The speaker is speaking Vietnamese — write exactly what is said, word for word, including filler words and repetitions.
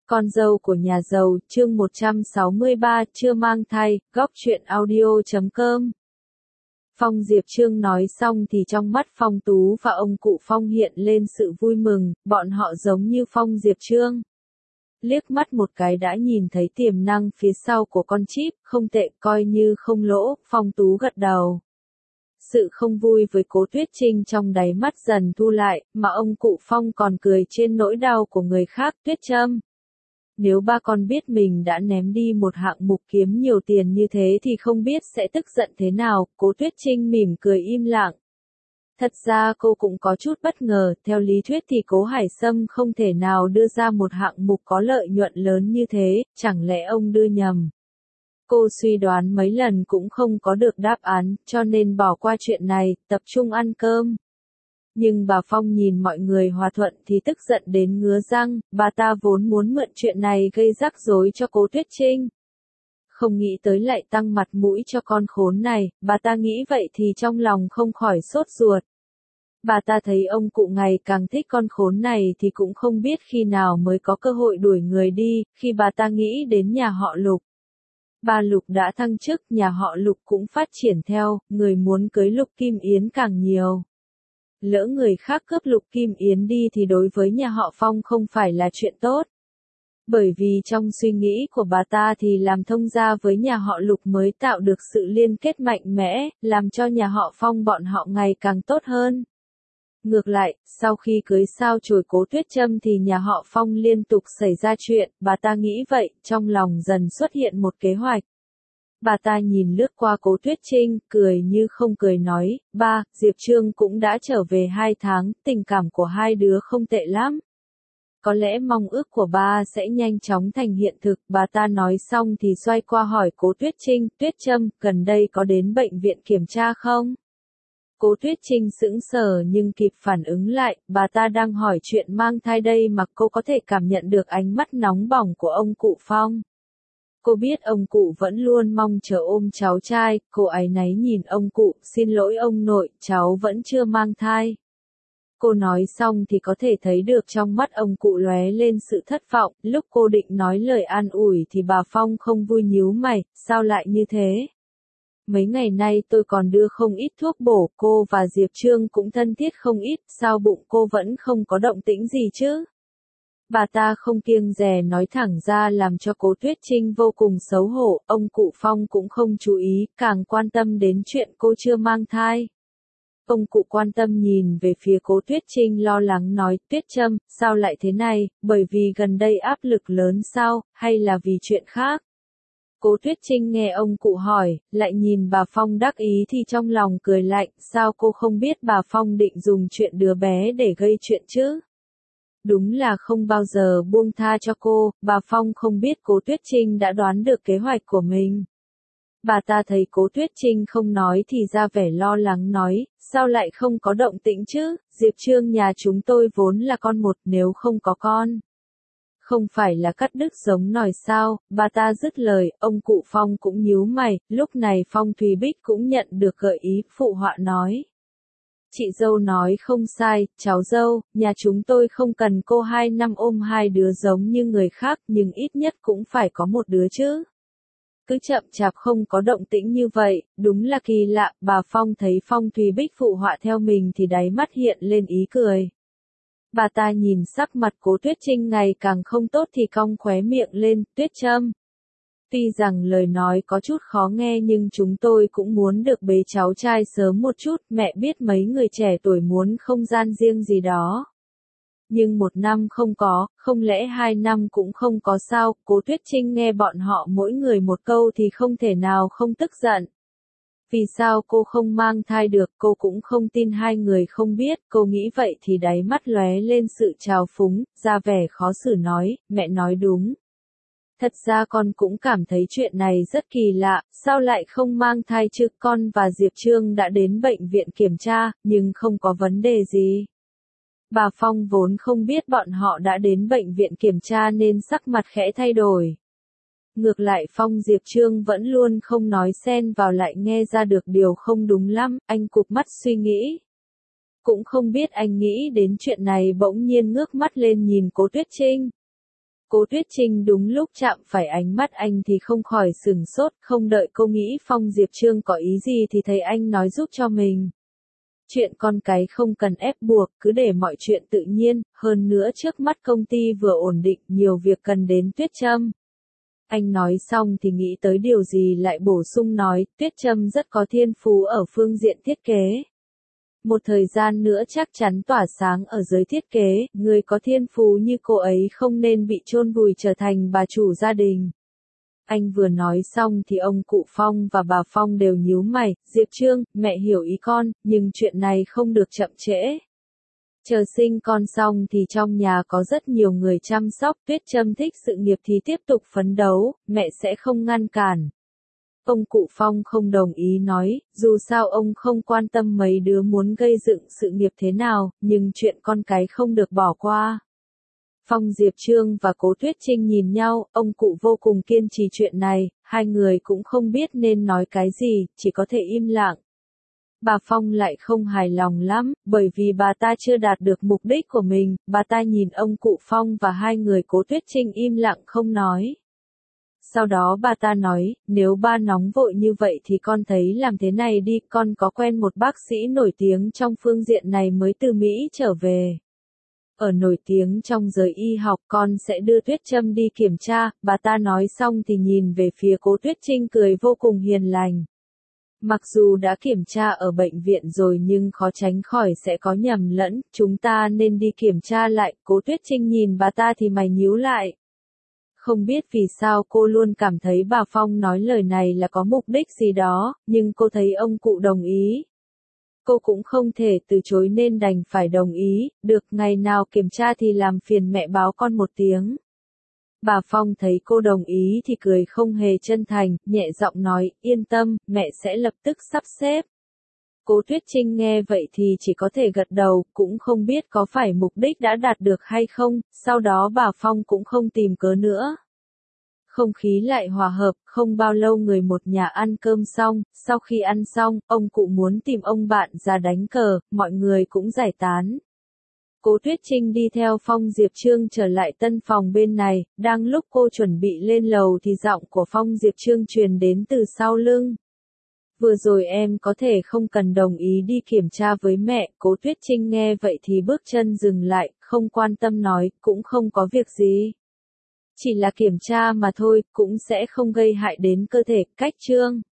Con dâu của nhà giàu, chương một trăm sáu mươi ba, chưa mang thai, góc truyện audio chấm com. Phong Diệp Trương nói xong thì trong mắt Phong Tú và ông cụ Phong hiện lên sự vui mừng, bọn họ giống như Phong Diệp Trương. Liếc mắt một cái đã nhìn thấy tiềm năng phía sau của con chip, không tệ, coi như không lỗ, Phong Tú gật đầu. Sự không vui với Cố Tuyết Trinh trong đáy mắt dần thu lại, mà ông cụ Phong còn cười trên nỗi đau của người khác. Tuyết Trâm, nếu ba con biết mình đã ném đi một hạng mục kiếm nhiều tiền như thế thì không biết sẽ tức giận thế nào. Cố Tuyết Trinh mỉm cười im lặng. Thật ra cô cũng có chút bất ngờ, theo lý thuyết thì Cố Hải Sâm không thể nào đưa ra một hạng mục có lợi nhuận lớn như thế, chẳng lẽ ông đưa nhầm. Cô suy đoán mấy lần cũng không có được đáp án, cho nên bỏ qua chuyện này, tập trung ăn cơm. Nhưng bà Phong nhìn mọi người hòa thuận thì tức giận đến ngứa răng, bà ta vốn muốn mượn chuyện này gây rắc rối cho Cố Tuyết Trinh. Không nghĩ tới lại tăng mặt mũi cho con khốn này, bà ta nghĩ vậy thì trong lòng không khỏi sốt ruột. Bà ta thấy ông cụ ngày càng thích con khốn này thì cũng không biết khi nào mới có cơ hội đuổi người đi, khi bà ta nghĩ đến nhà họ Lục. Bà Lục đã thăng chức, nhà họ Lục cũng phát triển theo, người muốn cưới Lục Kim Yến càng nhiều. Lỡ người khác cướp Lục Kim Yến đi thì đối với nhà họ Phong không phải là chuyện tốt. Bởi vì trong suy nghĩ của bà ta thì làm thông gia với nhà họ Lục mới tạo được sự liên kết mạnh mẽ, làm cho nhà họ Phong bọn họ ngày càng tốt hơn. Ngược lại, sau khi cưới sao chổi Cố Tuyết Trâm thì nhà họ Phong liên tục xảy ra chuyện, bà ta nghĩ vậy, trong lòng dần xuất hiện một kế hoạch. Bà ta nhìn lướt qua Cố Tuyết Trinh, cười như không cười nói, ba, Diệp Trương cũng đã trở về hai tháng, tình cảm của hai đứa không tệ lắm. Có lẽ mong ước của ba sẽ nhanh chóng thành hiện thực, bà ta nói xong thì xoay qua hỏi Cố Tuyết Trinh, Tuyết Trâm, gần đây có đến bệnh viện kiểm tra không? Cố Tuyết Trinh sững sờ nhưng kịp phản ứng lại, bà ta đang hỏi chuyện mang thai đây mà cô có thể cảm nhận được ánh mắt nóng bỏng của ông cụ Phong. Cô biết ông cụ vẫn luôn mong chờ ôm cháu trai, cô áy náy nhìn ông cụ, xin lỗi ông nội, cháu vẫn chưa mang thai. Cô nói xong thì có thể thấy được trong mắt ông cụ lóe lên sự thất vọng, lúc cô định nói lời an ủi thì bà Phong không vui nhíu mày, sao lại như thế? Mấy ngày nay tôi còn đưa không ít thuốc bổ, cô và Diệp Trương cũng thân thiết không ít, sao bụng cô vẫn không có động tĩnh gì chứ? Bà ta không kiêng dè nói thẳng ra làm cho Cố Tuyết Trinh vô cùng xấu hổ, ông cụ Phong cũng không chú ý, càng quan tâm đến chuyện cô chưa mang thai. Ông cụ quan tâm nhìn về phía Cố Tuyết Trinh lo lắng nói, Tuyết Trâm, sao lại thế này, bởi vì gần đây áp lực lớn sao, hay là vì chuyện khác? Cố Tuyết Trinh nghe ông cụ hỏi, lại nhìn bà Phong đắc ý thì trong lòng cười lạnh, sao cô không biết bà Phong định dùng chuyện đứa bé để gây chuyện chứ? Đúng là không bao giờ buông tha cho cô, bà Phong không biết Cố Tuyết Trinh đã đoán được kế hoạch của mình. Bà ta thấy Cố Tuyết Trinh không nói thì ra vẻ lo lắng nói, sao lại không có động tĩnh chứ, Diệp Trương nhà chúng tôi vốn là con một, nếu không có con. Không phải là cắt đứt giống nòi sao, bà ta dứt lời, ông cụ Phong cũng nhíu mày, lúc này Phong Thùy Bích cũng nhận được gợi ý, phụ họa nói. Chị dâu nói không sai, cháu dâu, nhà chúng tôi không cần cô hai năm ôm hai đứa giống như người khác, nhưng ít nhất cũng phải có một đứa chứ. Cứ chậm chạp không có động tĩnh như vậy, đúng là kỳ lạ, bà Phong thấy Phong Thùy Bích phụ họa theo mình thì đáy mắt hiện lên ý cười. Bà ta nhìn sắc mặt Cố Tuyết Trinh ngày càng không tốt thì cong khóe miệng lên, Tuyết Trâm. Tuy rằng lời nói có chút khó nghe nhưng chúng tôi cũng muốn được bế cháu trai sớm một chút, mẹ biết mấy người trẻ tuổi muốn không gian riêng gì đó. Nhưng một năm không có, không lẽ hai năm cũng không có sao, Cố Tuyết Trinh nghe bọn họ mỗi người một câu thì không thể nào không tức giận. Vì sao cô không mang thai được, cô cũng không tin hai người không biết, cô nghĩ vậy thì đáy mắt lóe lên sự trào phúng, ra vẻ khó xử nói, mẹ nói đúng. Thật ra con cũng cảm thấy chuyện này rất kỳ lạ, sao lại không mang thai chứ, con và Diệp Trương đã đến bệnh viện kiểm tra, nhưng không có vấn đề gì. Bà Phong vốn không biết bọn họ đã đến bệnh viện kiểm tra nên sắc mặt khẽ thay đổi. Ngược lại Phong Diệp Trương vẫn luôn không nói xen vào lại nghe ra được điều không đúng lắm, anh cụp mắt suy nghĩ. Cũng không biết anh nghĩ đến chuyện này bỗng nhiên ngước mắt lên nhìn Cố Tuyết Trinh. Cố Tuyết Trinh đúng lúc chạm phải ánh mắt anh thì không khỏi sửng sốt, không đợi cô nghĩ Phong Diệp Trương có ý gì thì thấy anh nói giúp cho mình. Chuyện con cái không cần ép buộc, cứ để mọi chuyện tự nhiên, hơn nữa trước mắt công ty vừa ổn định, nhiều việc cần đến Tuyết Trâm. Anh nói xong thì nghĩ tới điều gì lại bổ sung nói, Tuyết Trâm rất có thiên phú ở phương diện thiết kế. Một thời gian nữa chắc chắn tỏa sáng ở giới thiết kế, người có thiên phú như cô ấy không nên bị chôn vùi trở thành bà chủ gia đình. Anh vừa nói xong thì ông cụ Phong và bà Phong đều nhíu mày, Diệp Trương, mẹ hiểu ý con, nhưng chuyện này không được chậm trễ. Chờ sinh con xong thì trong nhà có rất nhiều người chăm sóc, Tuyết Trâm thích sự nghiệp thì tiếp tục phấn đấu, mẹ sẽ không ngăn cản. Ông cụ Phong không đồng ý nói, dù sao ông không quan tâm mấy đứa muốn gây dựng sự nghiệp thế nào, nhưng chuyện con cái không được bỏ qua. Phong Diệp Trương và Cố Tuyết Trinh nhìn nhau, ông cụ vô cùng kiên trì chuyện này, hai người cũng không biết nên nói cái gì, chỉ có thể im lặng. Bà Phong lại không hài lòng lắm, bởi vì bà ta chưa đạt được mục đích của mình, bà ta nhìn ông cụ Phong và hai người Cố Tuyết Trinh im lặng không nói. Sau đó bà ta nói, nếu ba nóng vội như vậy thì con thấy làm thế này đi, con có quen một bác sĩ nổi tiếng trong phương diện này mới từ Mỹ trở về. Ở nổi tiếng trong giới y học, con sẽ đưa Tuyết Trâm đi kiểm tra, bà ta nói xong thì nhìn về phía Cố Tuyết Trinh cười vô cùng hiền lành. Mặc dù đã kiểm tra ở bệnh viện rồi nhưng khó tránh khỏi sẽ có nhầm lẫn, chúng ta nên đi kiểm tra lại, Cố Tuyết Trinh nhìn bà ta thì mày nhíu lại. Không biết vì sao cô luôn cảm thấy bà Phong nói lời này là có mục đích gì đó, nhưng cô thấy ông cụ đồng ý. Cô cũng không thể từ chối nên đành phải đồng ý, được ngày nào kiểm tra thì làm phiền mẹ báo con một tiếng. Bà Phong thấy cô đồng ý thì cười không hề chân thành, nhẹ giọng nói, yên tâm, mẹ sẽ lập tức sắp xếp. Cố Tuyết Trinh nghe vậy thì chỉ có thể gật đầu, cũng không biết có phải mục đích đã đạt được hay không, sau đó bà Phong cũng không tìm cớ nữa. Không khí lại hòa hợp, không bao lâu người một nhà ăn cơm xong, sau khi ăn xong, ông cụ muốn tìm ông bạn ra đánh cờ, mọi người cũng giải tán. Cố Tuyết Trinh đi theo Phong Diệp Trương trở lại tân phòng bên này, đang lúc cô chuẩn bị lên lầu thì giọng của Phong Diệp Trương truyền đến từ sau lưng. Vừa rồi em có thể không cần đồng ý đi kiểm tra với mẹ, Cố Tuyết Trinh nghe vậy thì bước chân dừng lại, không quan tâm nói, cũng không có việc gì. Chỉ là kiểm tra mà thôi, cũng sẽ không gây hại đến cơ thể, cách Trương.